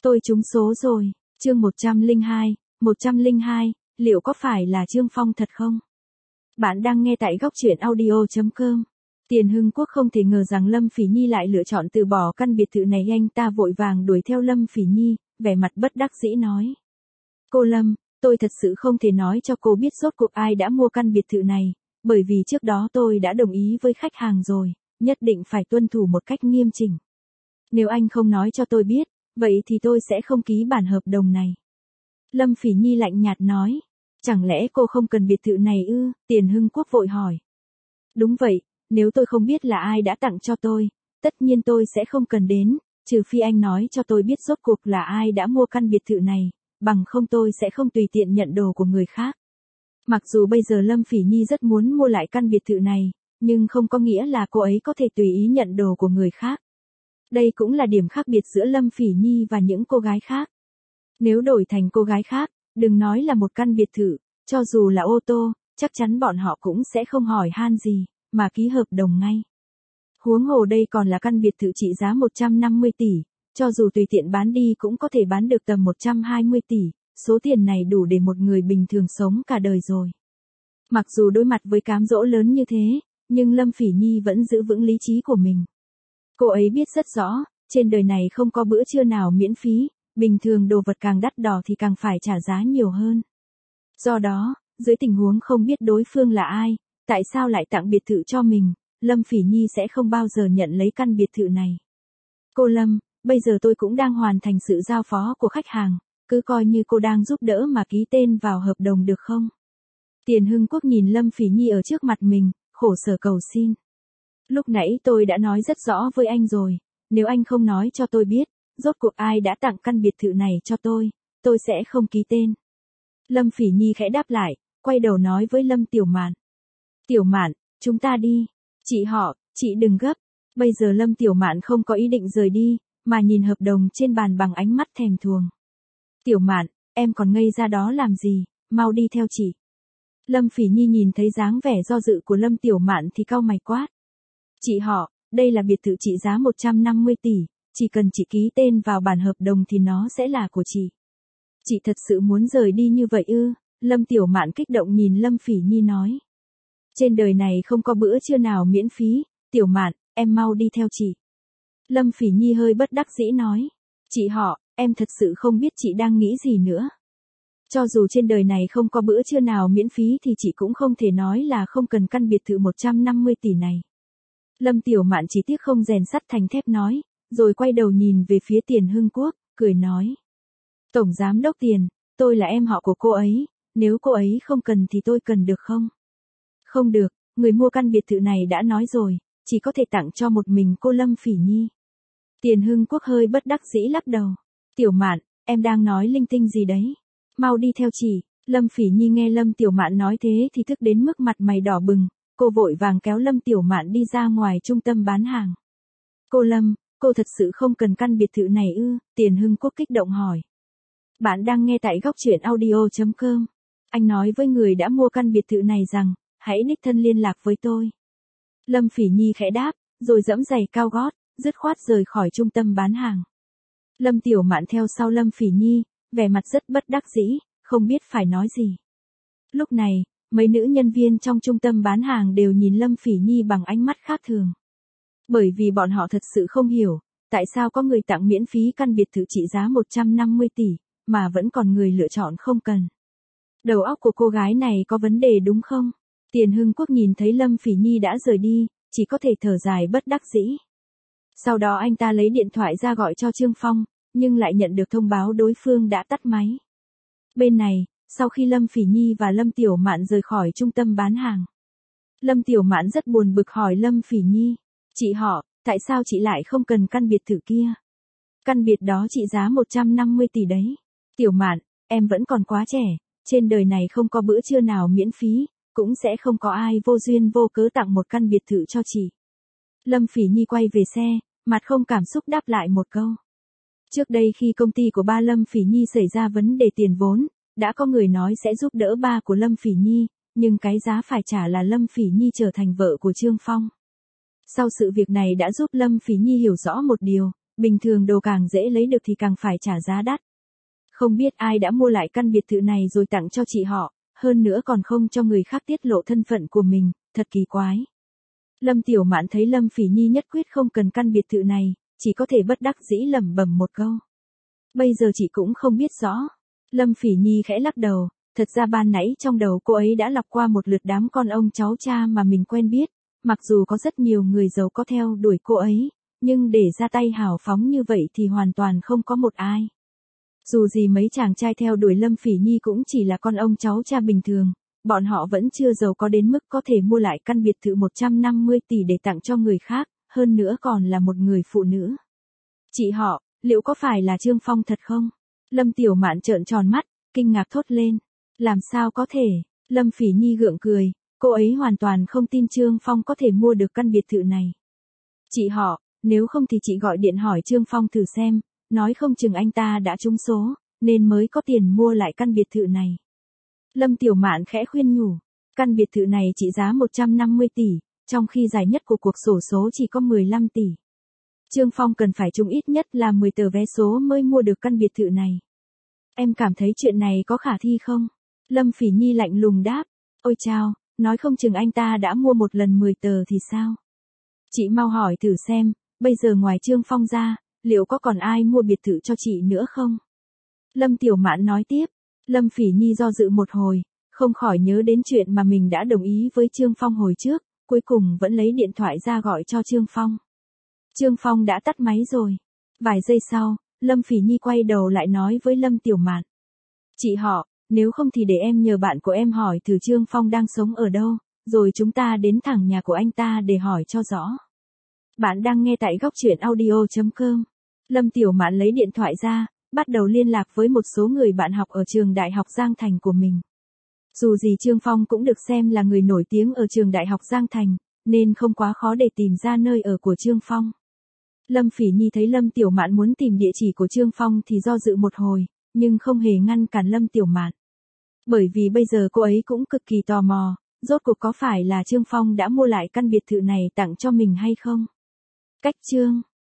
Tôi trúng số rồi. Chương 102, liệu có phải là Trương Phong thật không? Bạn đang nghe tại góc truyện audio.com. Tiền Hưng Quốc không thể ngờ rằng Lâm Phỉ Nhi lại lựa chọn từ bỏ căn biệt thự này, anh ta vội vàng đuổi theo Lâm Phỉ Nhi, vẻ mặt bất đắc dĩ nói. Cô Lâm, tôi thật sự không thể nói cho cô biết rốt cuộc ai đã mua căn biệt thự này, bởi vì trước đó tôi đã đồng ý với khách hàng rồi, nhất định phải tuân thủ một cách nghiêm chỉnh. Nếu anh không nói cho tôi biết, vậy thì tôi sẽ không ký bản hợp đồng này. Lâm Phỉ Nhi lạnh nhạt nói. Chẳng lẽ cô không cần biệt thự này ư? Tiền Hưng Quốc vội hỏi. Đúng vậy, nếu tôi không biết là ai đã tặng cho tôi, tất nhiên tôi sẽ không cần đến, trừ phi anh nói cho tôi biết rốt cuộc là ai đã mua căn biệt thự này, bằng không tôi sẽ không tùy tiện nhận đồ của người khác. Mặc dù bây giờ Lâm Phỉ Nhi rất muốn mua lại căn biệt thự này, nhưng không có nghĩa là cô ấy có thể tùy ý nhận đồ của người khác. Đây cũng là điểm khác biệt giữa Lâm Phỉ Nhi và những cô gái khác. Nếu đổi thành cô gái khác, đừng nói là một căn biệt thự, cho dù là ô tô, chắc chắn bọn họ cũng sẽ không hỏi han gì, mà ký hợp đồng ngay. Huống hồ đây còn là căn biệt thự trị giá 150 tỷ, cho dù tùy tiện bán đi cũng có thể bán được tầm 120 tỷ, số tiền này đủ để một người bình thường sống cả đời rồi. Mặc dù đối mặt với cám dỗ lớn như thế, nhưng Lâm Phỉ Nhi vẫn giữ vững lý trí của mình. Cô ấy biết rất rõ, trên đời này không có bữa trưa nào miễn phí, bình thường đồ vật càng đắt đỏ thì càng phải trả giá nhiều hơn. Do đó, dưới tình huống không biết đối phương là ai, tại sao lại tặng biệt thự cho mình, Lâm Phỉ Nhi sẽ không bao giờ nhận lấy căn biệt thự này. Cô Lâm, bây giờ tôi cũng đang hoàn thành sự giao phó của khách hàng, cứ coi như cô đang giúp đỡ mà ký tên vào hợp đồng được không? Tiền Hưng Quốc nhìn Lâm Phỉ Nhi ở trước mặt mình, khổ sở cầu xin. Lúc nãy tôi đã nói rất rõ với anh rồi, nếu anh không nói cho tôi biết, rốt cuộc ai đã tặng căn biệt thự này cho tôi sẽ không ký tên. Lâm Phỉ Nhi khẽ đáp lại, quay đầu nói với Lâm Tiểu Mạn. Tiểu Mạn, chúng ta đi. Chị đừng gấp. Bây giờ Lâm Tiểu Mạn không có ý định rời đi, mà nhìn hợp đồng trên bàn bằng ánh mắt thèm thuồng. Tiểu Mạn, em còn ngây ra đó làm gì, mau đi theo chị. Lâm Phỉ Nhi nhìn thấy dáng vẻ do dự của Lâm Tiểu Mạn thì cau mày quát. Đây là biệt thự trị giá 150 tỷ, chỉ cần chị ký tên vào bản hợp đồng thì nó sẽ là của chị. Chị thật sự muốn rời đi như vậy ư? Lâm Tiểu Mạn kích động nhìn Lâm Phỉ Nhi nói. Trên đời này không có bữa trưa nào miễn phí, Tiểu Mạn, em mau đi theo chị. Lâm Phỉ Nhi hơi bất đắc dĩ nói. Em thật sự không biết chị đang nghĩ gì nữa. Cho dù trên đời này không có bữa trưa nào miễn phí thì chị cũng không thể nói là không cần căn biệt thự 150 tỷ này. Lâm Tiểu Mạn chỉ tiếc không rèn sắt thành thép nói, rồi quay đầu nhìn về phía Tiền Hưng Quốc, cười nói. Tổng giám đốc Tiền, tôi là em họ của cô ấy, nếu cô ấy không cần thì tôi cần được không? Không được, người mua căn biệt thự này đã nói rồi, chỉ có thể tặng cho một mình cô Lâm Phỉ Nhi. Tiền Hưng Quốc hơi bất đắc dĩ lắc đầu. Tiểu Mạn, em đang nói linh tinh gì đấy? Mau đi theo chị. Lâm Phỉ Nhi nghe Lâm Tiểu Mạn nói thế thì tức đến mức mặt mày đỏ bừng, cô vội vàng kéo Lâm Tiểu Mạn đi ra ngoài trung tâm bán hàng. Cô Lâm, cô thật sự không cần căn biệt thự này ư? Tiền Hưng Quốc kích động hỏi. Bạn đang nghe tại góc truyện audio.com. Anh nói với người đã mua căn biệt thự này rằng, hãy đích thân liên lạc với tôi. Lâm Phỉ Nhi khẽ đáp, rồi giẫm giày cao gót, dứt khoát rời khỏi trung tâm bán hàng. Lâm Tiểu Mạn theo sau Lâm Phỉ Nhi, vẻ mặt rất bất đắc dĩ, không biết phải nói gì. Lúc này, mấy nữ nhân viên trong trung tâm bán hàng đều nhìn Lâm Phỉ Nhi bằng ánh mắt khác thường. Bởi vì bọn họ thật sự không hiểu, tại sao có người tặng miễn phí căn biệt thự trị giá 150 tỷ, mà vẫn còn người lựa chọn không cần. Đầu óc của cô gái này có vấn đề đúng không? Tiền Hưng Quốc nhìn thấy Lâm Phỉ Nhi đã rời đi, chỉ có thể thở dài bất đắc dĩ. Sau đó anh ta lấy điện thoại ra gọi cho Trương Phong, nhưng lại nhận được thông báo đối phương đã tắt máy. Bên này, sau khi Lâm Phỉ Nhi và Lâm Tiểu Mạn rời khỏi trung tâm bán hàng, Lâm Tiểu Mạn rất buồn bực hỏi Lâm Phỉ Nhi. Tại sao chị lại không cần căn biệt thự kia? Căn biệt đó trị giá 150 tỷ đấy. Tiểu Mạn, em vẫn còn quá trẻ, trên đời này không có bữa trưa nào miễn phí, cũng sẽ không có ai vô duyên vô cớ tặng một căn biệt thự cho chị. Lâm Phỉ Nhi quay về xe, mặt không cảm xúc đáp lại một câu. Trước đây khi công ty của ba Lâm Phỉ Nhi xảy ra vấn đề tiền vốn, đã có người nói sẽ giúp đỡ ba của Lâm Phỉ Nhi, nhưng cái giá phải trả là Lâm Phỉ Nhi trở thành vợ của Trương Phong. Sau sự việc này đã giúp Lâm Phỉ Nhi hiểu rõ một điều, Bình thường đồ càng dễ lấy được thì càng phải trả giá đắt. Không biết ai đã mua lại căn biệt thự này rồi tặng cho chị họ, hơn nữa còn không cho người khác tiết lộ thân phận của mình, thật kỳ quái. Lâm Tiểu Mạn thấy Lâm Phỉ Nhi nhất quyết không cần căn biệt thự này, chỉ có thể bất đắc dĩ lẩm bẩm một câu. Bây giờ chị cũng không biết rõ. Lâm Phỉ Nhi khẽ lắc đầu, thật ra ban nãy trong đầu cô ấy đã lọc qua một lượt đám con ông cháu cha mà mình quen biết, mặc dù có rất nhiều người giàu có theo đuổi cô ấy, nhưng để ra tay hào phóng như vậy thì hoàn toàn không có một ai. Dù gì mấy chàng trai theo đuổi Lâm Phỉ Nhi cũng chỉ là con ông cháu cha bình thường, bọn họ vẫn chưa giàu có đến mức có thể mua lại căn biệt thự 150 tỷ để tặng cho người khác, hơn nữa còn là một người phụ nữ. Chị họ, liệu có phải là Trương Phong thật không? Lâm Tiểu Mạn trợn tròn mắt, kinh ngạc thốt lên. Làm sao có thể? Lâm Phỉ Nhi gượng cười, cô ấy hoàn toàn không tin Trương Phong có thể mua được căn biệt thự này. Chị họ, nếu không thì chị gọi điện hỏi Trương Phong thử xem, nói không chừng anh ta đã trúng số, nên mới có tiền mua lại căn biệt thự này. Lâm Tiểu Mạn khẽ khuyên nhủ, căn biệt thự này trị giá 150 tỷ, trong khi giải nhất của cuộc xổ số chỉ có 15 tỷ. Trương Phong cần phải trúng ít nhất là 10 tờ vé số mới mua được căn biệt thự này. Em cảm thấy chuyện này có khả thi không? Lâm Phỉ Nhi lạnh lùng đáp, ôi chao, nói không chừng anh ta đã mua một lần 10 tờ thì sao? Chị mau hỏi thử xem, bây giờ ngoài Trương Phong ra, liệu có còn ai mua biệt thự cho chị nữa không? Lâm Tiểu Mạn nói tiếp. Lâm Phỉ Nhi do dự một hồi, không khỏi nhớ đến chuyện mà mình đã đồng ý với Trương Phong hồi trước, cuối cùng vẫn lấy điện thoại ra gọi cho Trương Phong. Trương Phong đã tắt máy rồi. Vài giây sau, Lâm Phỉ Nhi quay đầu lại nói với Lâm Tiểu Mạn. Chị họ, nếu không thì để em nhờ bạn của em hỏi thử Trương Phong đang sống ở đâu, rồi chúng ta đến thẳng nhà của anh ta để hỏi cho rõ. Bạn đang nghe tại góc truyện audio.com. Lâm Tiểu Mạn lấy điện thoại ra, bắt đầu liên lạc với một số người bạn học ở trường Đại học Giang Thành của mình. Dù gì Trương Phong cũng được xem là người nổi tiếng ở trường Đại học Giang Thành, nên không quá khó để tìm ra nơi ở của Trương Phong. Lâm Phỉ Nhi thấy Lâm Tiểu Mạn muốn tìm địa chỉ của Trương Phong thì do dự một hồi, nhưng không hề ngăn cản Lâm Tiểu Mạn. Bởi vì bây giờ cô ấy cũng cực kỳ tò mò, rốt cuộc có phải là Trương Phong đã mua lại căn biệt thự này tặng cho mình hay không? Cách chương